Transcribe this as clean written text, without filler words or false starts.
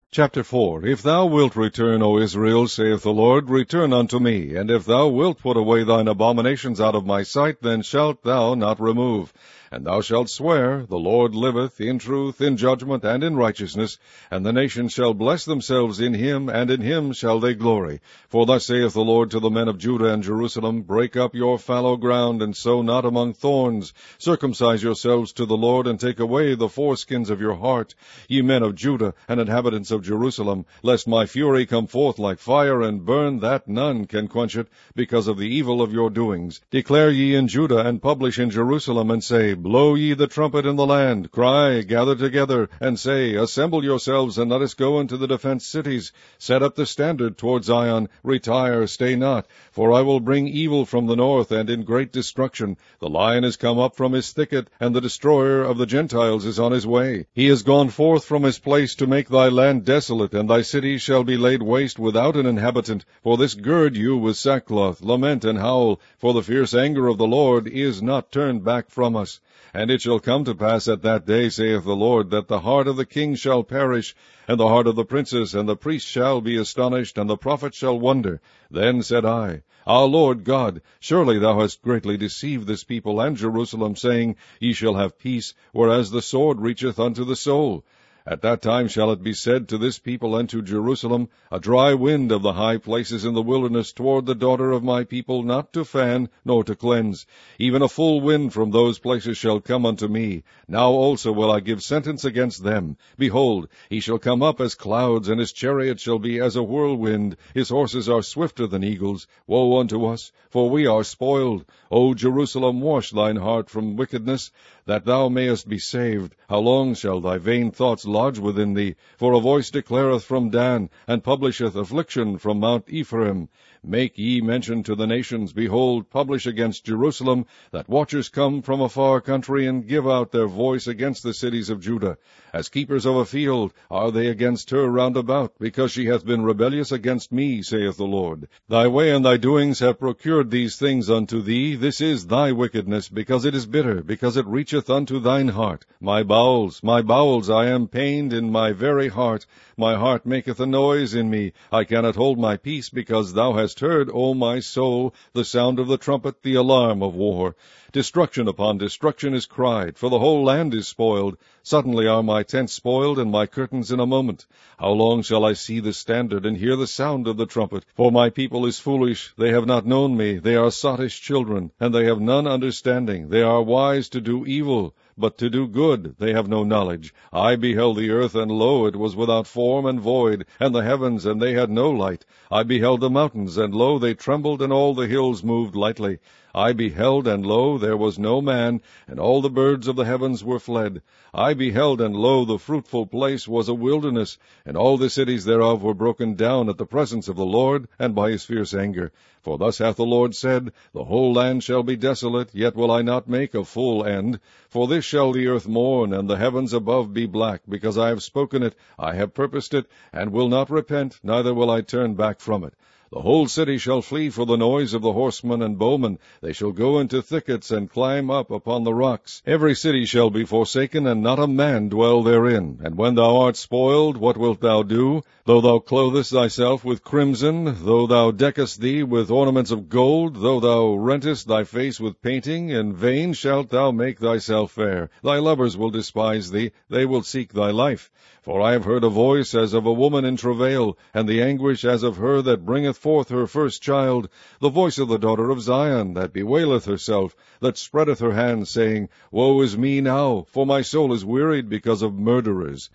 Chapter 4 If thou wilt return, O Israel, saith the Lord, return unto me. And if thou wilt put away thine abominations out of my sight, then shalt thou not remove. And thou shalt swear, The Lord liveth, in truth, in judgment, and in righteousness, and the nations shall bless themselves in him, and in him shall they glory. For thus saith the Lord to the men of Judah and Jerusalem, Break up your fallow ground, and sow not among thorns. Circumcise yourselves to the Lord, and take away the foreskins of your heart, ye men of Judah, and inhabitants of Jerusalem, lest my fury come forth like fire, and burn that none can quench it, because of the evil of your doings. Declare ye in Judah, and publish in Jerusalem, and say, Blow ye the trumpet in the land, cry, gather together, and say, Assemble yourselves, and let us go into the defenced cities. Set up the standard toward Zion, retire, stay not, for I will bring evil from the north, and in great destruction. The lion is come up from his thicket, and the destroyer of the Gentiles is on his way. He is gone forth from his place to make thy land desolate, and thy cities shall be laid waste without an inhabitant. For this gird you with sackcloth, lament and howl, for the fierce anger of the Lord is not turned back from us. And it shall come to pass at that day, saith the Lord, that the heart of the king shall perish, and the heart of the princes, and the priests shall be astonished, and the prophets shall wonder. Then said I, Our Lord God, surely thou hast greatly deceived this people and Jerusalem, saying, Ye shall have peace, whereas the sword reacheth unto the soul. At that time shall it be said to this people and to Jerusalem, A dry wind of the high places in the wilderness toward the daughter of my people, not to fan, nor to cleanse. Even a full wind from those places shall come unto me. Now also will I give sentence against them. Behold, he shall come up as clouds, and his chariot shall be as a whirlwind. His horses are swifter than eagles. Woe unto us, for we are spoiled. O Jerusalem, wash thine heart from wickedness, that thou mayest be saved. How long shall thy vain thoughts lodge within thee? For a voice declareth from Dan, and publisheth affliction from Mount Ephraim. Make ye mention to the nations, behold, publish against Jerusalem, that watchers come from a far country, and give out their voice against the cities of Judah. As keepers of a field are they against her round about, because she hath been rebellious against me, saith the Lord. Thy way and thy doings have procured these things unto thee. This is thy wickedness, because it is bitter, because it reacheth unto thine heart. My bowels, I am pained in my very heart. My heart maketh a noise in me. I cannot hold my peace, because thou hast heard, O my soul, the sound of the trumpet, the alarm of war. Destruction upon destruction is cried, for the whole land is spoiled. Suddenly are my tents spoiled, and my curtains in a moment. How long shall I see the standard, and hear the sound of the trumpet? For my people is foolish, they have not known me. They are sottish children, and they have none understanding. They are wise to do evil, but to do good they have no knowledge. I beheld the earth, and lo, it was without form and void, and the heavens, and they had no light. I beheld the mountains, and lo, they trembled, and all the hills moved lightly. I beheld, and lo, there was no man, and all the birds of the heavens were fled. I beheld, and lo, the fruitful place was a wilderness, and all the cities thereof were broken down at the presence of the Lord, and by his fierce anger. For thus hath the Lord said, The whole land shall be desolate, yet will I not make a full end. For this shall the earth mourn, and the heavens above be black, because I have spoken it, I have purposed it, and will not repent, neither will I turn back from it. The whole city shall flee for the noise of the horsemen and bowmen. They shall go into thickets, and climb up upon the rocks. Every city shall be forsaken, and not a man dwell therein. And when thou art spoiled, what wilt thou do? Though thou clothest thyself with crimson, though thou deckest thee with ornaments of gold, though thou rentest thy face with painting, in vain shalt thou make thyself fair. Thy lovers will despise thee, they will seek thy life. For I have heard a voice as of a woman in travail, and the anguish as of her that bringeth forth her first child, the voice of the daughter of Zion, that bewaileth herself, that spreadeth her hands, saying, Woe is me now, for my soul is wearied because of murderers.